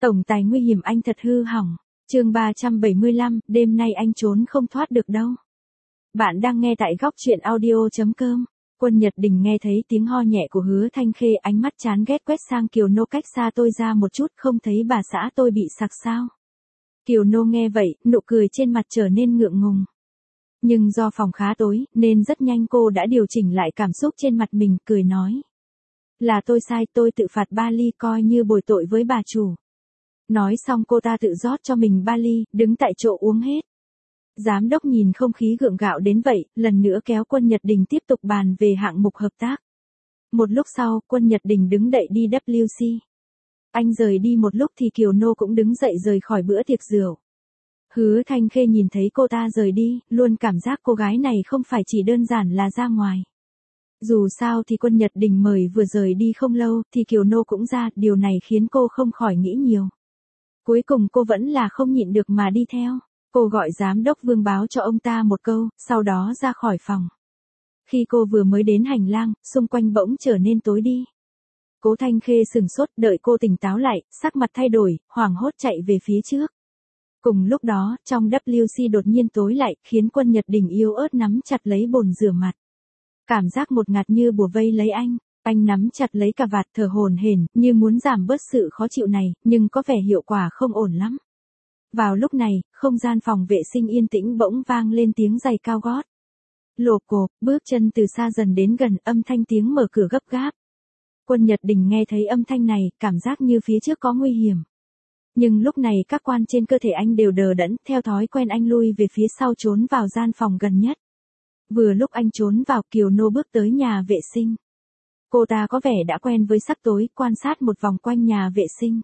Tổng tài nguy hiểm anh thật hư hỏng. Chương 375, đêm nay anh trốn không thoát được đâu. Bạn đang nghe tại góc truyện audio.com. Quân Nhật Đình nghe thấy tiếng ho nhẹ của Hứa Thanh Khê, ánh mắt chán ghét quét sang Kiều Nô cách xa tôi ra một chút, không thấy bà xã tôi bị sặc sao? Kiều Nô nghe vậy, nụ cười trên mặt trở nên ngượng ngùng. Nhưng do phòng khá tối, nên rất nhanh cô đã điều chỉnh lại cảm xúc trên mặt mình, cười nói. Là tôi sai, tôi tự phạt 3 ly coi như bồi tội với bà chủ. Nói xong cô ta tự rót cho mình 3 ly, đứng tại chỗ uống hết. Giám đốc nhìn không khí gượng gạo đến vậy, lần nữa kéo Quân Nhật Đình tiếp tục bàn về hạng mục hợp tác. Một lúc sau, Quân Nhật Đình đứng dậy đi WC. Anh rời đi một lúc thì Kiều Nô cũng đứng dậy rời khỏi bữa tiệc rượu. Hứa Thanh Khê nhìn thấy cô ta rời đi, luôn cảm giác cô gái này không phải chỉ đơn giản là ra ngoài. Dù sao thì Quân Nhật Đình mời vừa rời đi không lâu thì Kiều Nô cũng ra, điều này khiến cô không khỏi nghĩ nhiều. Cuối cùng cô vẫn là không nhịn được mà đi theo. Cô gọi giám đốc Vương báo cho ông ta một câu, sau đó ra khỏi phòng. Khi cô vừa mới đến hành lang, xung quanh bỗng trở nên tối đi. Cố Thanh Khê sừng sốt, đợi cô tỉnh táo lại, sắc mặt thay đổi, hoảng hốt chạy về phía trước. Cùng lúc đó, trong WC đột nhiên tối lại, khiến Quân Nhật Đình yếu ớt nắm chặt lấy bồn rửa mặt. Cảm giác một ngạt như bùa vây lấy anh nắm chặt lấy cà vạt thở hổn hển, như muốn giảm bớt sự khó chịu này, nhưng có vẻ hiệu quả không ổn lắm. Vào lúc này, không gian phòng vệ sinh yên tĩnh bỗng vang lên tiếng giày cao gót. Lộp cộp, bước chân từ xa dần đến gần, âm thanh tiếng mở cửa gấp gáp. Quân Nhật Đình nghe thấy âm thanh này, cảm giác như phía trước có nguy hiểm. Nhưng lúc này các quan trên cơ thể anh đều đờ đẫn, theo thói quen anh lui về phía sau trốn vào gian phòng gần nhất. Vừa lúc anh trốn vào, Kiều Nô bước tới nhà vệ sinh. Cô ta có vẻ đã quen với sắc tối, quan sát một vòng quanh nhà vệ sinh.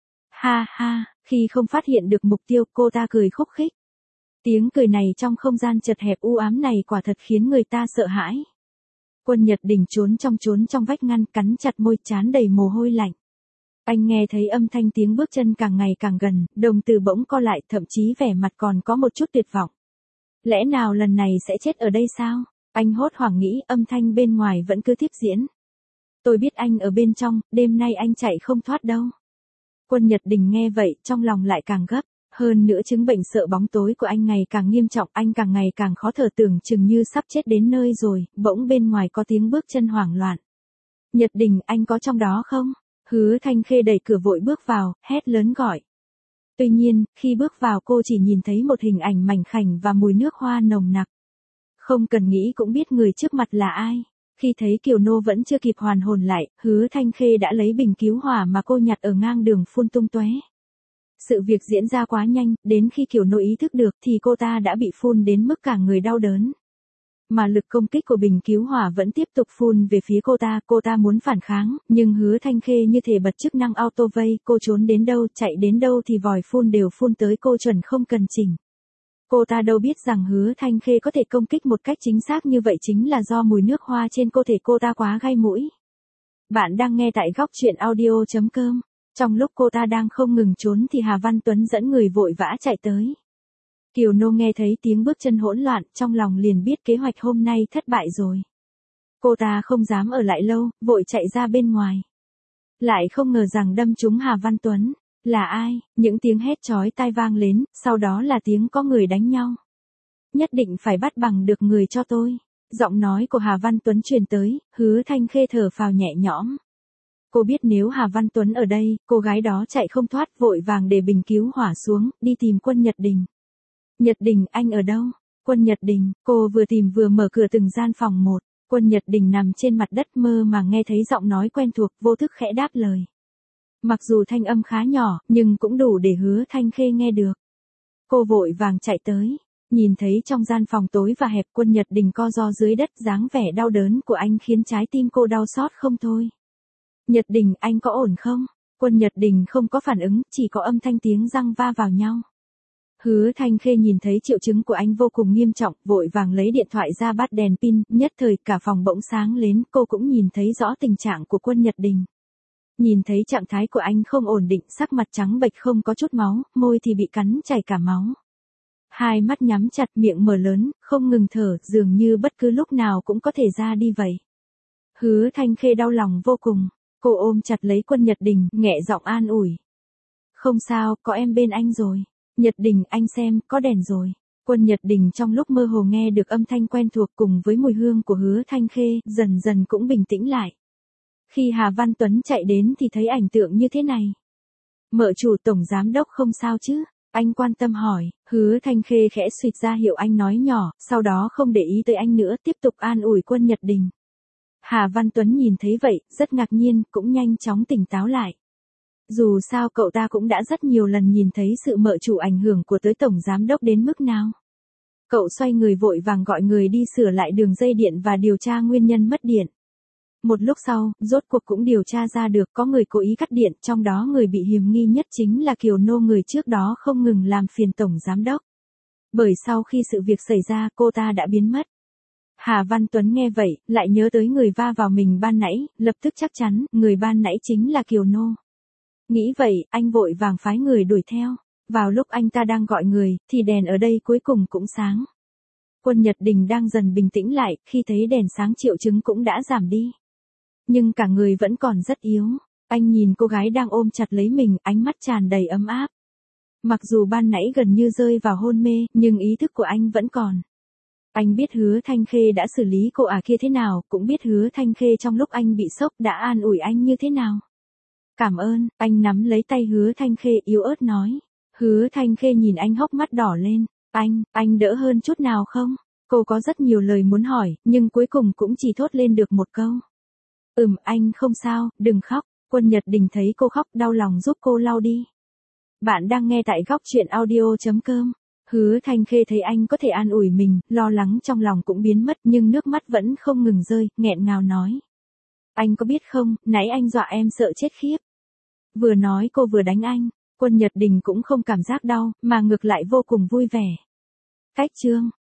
Ha ha, khi không phát hiện được mục tiêu, cô ta cười khúc khích. Tiếng cười này trong không gian chật hẹp u ám này quả thật khiến người ta sợ hãi. Quân Nhật Đình trốn trong vách ngăn, cắn chặt môi, trán đầy mồ hôi lạnh. Anh nghe thấy âm thanh tiếng bước chân càng ngày càng gần, đồng tử bỗng co lại, thậm chí vẻ mặt còn có một chút tuyệt vọng. Lẽ nào lần này sẽ chết ở đây sao? Anh hốt hoảng nghĩ, âm thanh bên ngoài vẫn cứ tiếp diễn. Tôi biết anh ở bên trong, đêm nay anh chạy không thoát đâu. Quân Nhật Đình nghe vậy, trong lòng lại càng gấp. Hơn nữa chứng bệnh sợ bóng tối của anh ngày càng nghiêm trọng, anh càng ngày càng khó thở, tưởng chừng như sắp chết đến nơi rồi. Bỗng bên ngoài có tiếng bước chân hoảng loạn. Nhật Đình, anh có trong đó không? Hứa Thanh Khê đẩy cửa vội bước vào, hét lớn gọi. Tuy nhiên, khi bước vào cô chỉ nhìn thấy một hình ảnh mảnh khảnh và mùi nước hoa nồng nặc. Không cần nghĩ cũng biết người trước mặt là ai. Khi thấy Kiều Nô vẫn chưa kịp hoàn hồn lại, Hứa Thanh Khê đã lấy bình cứu hỏa mà cô nhặt ở ngang đường phun tung tóe. Sự việc diễn ra quá nhanh, đến khi Kiều Nô ý thức được thì cô ta đã bị phun đến mức cả người đau đớn. Mà lực công kích của bình cứu hỏa vẫn tiếp tục phun về phía cô ta muốn phản kháng, nhưng Hứa Thanh Khê như thể bật chức năng auto vây, cô trốn đến đâu, chạy đến đâu thì vòi phun đều phun tới cô chuẩn không cần chỉnh. Cô ta đâu biết rằng Hứa Thanh Khê có thể công kích một cách chính xác như vậy chính là do mùi nước hoa trên cơ thể cô ta quá gai mũi. Bạn đang nghe tại góc truyện audio.com. Trong lúc cô ta đang không ngừng trốn thì Hà Văn Tuấn dẫn người vội vã chạy tới. Kiều Nô nghe thấy tiếng bước chân hỗn loạn, trong lòng liền biết kế hoạch hôm nay thất bại rồi. Cô ta không dám ở lại lâu, vội chạy ra bên ngoài. Lại không ngờ rằng đâm trúng Hà Văn Tuấn. Là ai? Những tiếng hét chói tai vang lên, sau đó là tiếng có người đánh nhau. Nhất định phải bắt bằng được người cho tôi. Giọng nói của Hà Văn Tuấn truyền tới, Hứa Thanh Khê thở phào nhẹ nhõm. Cô biết nếu Hà Văn Tuấn ở đây, cô gái đó chạy không thoát, vội vàng để bình cứu hỏa xuống, đi tìm Quân Nhật Đình. Nhật Đình, anh ở đâu? Quân Nhật Đình, cô vừa tìm vừa mở cửa từng gian phòng một. Quân Nhật Đình nằm trên mặt đất mơ mà nghe thấy giọng nói quen thuộc, vô thức khẽ đáp lời. Mặc dù thanh âm khá nhỏ, nhưng cũng đủ để Hứa Thanh Khê nghe được. Cô vội vàng chạy tới, nhìn thấy trong gian phòng tối và hẹp, Quân Nhật Đình co ro dưới đất, dáng vẻ đau đớn của anh khiến trái tim cô đau xót không thôi. Nhật Đình, anh có ổn không? Quân Nhật Đình không có phản ứng, chỉ có âm thanh tiếng răng va vào nhau. Hứa Thanh Khê nhìn thấy triệu chứng của anh vô cùng nghiêm trọng, vội vàng lấy điện thoại ra bắt đèn pin, nhất thời cả phòng bỗng sáng lên, cô cũng nhìn thấy rõ tình trạng của Quân Nhật Đình. Nhìn thấy trạng thái của anh không ổn định, sắc mặt trắng bệch không có chút máu, môi thì bị cắn chảy cả máu. Hai mắt nhắm chặt, miệng mở lớn, không ngừng thở, dường như bất cứ lúc nào cũng có thể ra đi vậy. Hứa Thanh Khê đau lòng vô cùng, cô ôm chặt lấy Quân Nhật Đình, nghẹ giọng an ủi. Không sao, có em bên anh rồi. Nhật Đình, anh xem, có đèn rồi. Quân Nhật Đình trong lúc mơ hồ nghe được âm thanh quen thuộc cùng với mùi hương của Hứa Thanh Khê, dần dần cũng bình tĩnh lại. Khi Hà Văn Tuấn chạy đến thì thấy ảnh tượng như thế này. Mợ chủ tổng giám đốc không sao chứ? Anh quan tâm hỏi. Hứa Thanh Khê khẽ suýt ra hiệu anh nói nhỏ, sau đó không để ý tới anh nữa, tiếp tục an ủi Quân Nhật Đình. Hà Văn Tuấn nhìn thấy vậy, rất ngạc nhiên, cũng nhanh chóng tỉnh táo lại. Dù sao cậu ta cũng đã rất nhiều lần nhìn thấy sự mợ chủ ảnh hưởng của tới tổng giám đốc đến mức nào. Cậu xoay người vội vàng gọi người đi sửa lại đường dây điện và điều tra nguyên nhân mất điện. Một lúc sau, rốt cuộc cũng điều tra ra được có người cố ý cắt điện, trong đó người bị hiềm nghi nhất chính là Kiều Nô, người trước đó không ngừng làm phiền tổng giám đốc. Bởi sau khi sự việc xảy ra, cô ta đã biến mất. Hà Văn Tuấn nghe vậy, lại nhớ tới người va vào mình ban nãy, lập tức chắc chắn, người ban nãy chính là Kiều Nô. Nghĩ vậy, anh vội vàng phái người đuổi theo. Vào lúc anh ta đang gọi người, thì đèn ở đây cuối cùng cũng sáng. Quân Nhật Đình đang dần bình tĩnh lại, khi thấy đèn sáng triệu chứng cũng đã giảm đi. Nhưng cả người vẫn còn rất yếu. Anh nhìn cô gái đang ôm chặt lấy mình, ánh mắt tràn đầy ấm áp. Mặc dù ban nãy gần như rơi vào hôn mê, nhưng ý thức của anh vẫn còn. Anh biết Hứa Thanh Khê đã xử lý cô kia thế nào, cũng biết Hứa Thanh Khê trong lúc anh bị sốc đã an ủi anh như thế nào. Cảm ơn, anh nắm lấy tay Hứa Thanh Khê yếu ớt nói. Hứa Thanh Khê nhìn anh hốc mắt đỏ lên. Anh đỡ hơn chút nào không? Cô có rất nhiều lời muốn hỏi, nhưng cuối cùng cũng chỉ thốt lên được một câu. Anh không sao, đừng khóc. Quân Nhật Đình thấy cô khóc đau lòng giúp cô lau đi. Bạn đang nghe tại góc truyện audio.com. Hứa Thanh Khê thấy anh có thể an ủi mình, lo lắng trong lòng cũng biến mất nhưng nước mắt vẫn không ngừng rơi, nghẹn ngào nói. Anh có biết không, nãy anh dọa em sợ chết khiếp. Vừa nói cô vừa đánh anh, Quân Nhật Đình cũng không cảm giác đau, mà ngược lại vô cùng vui vẻ. Cách chương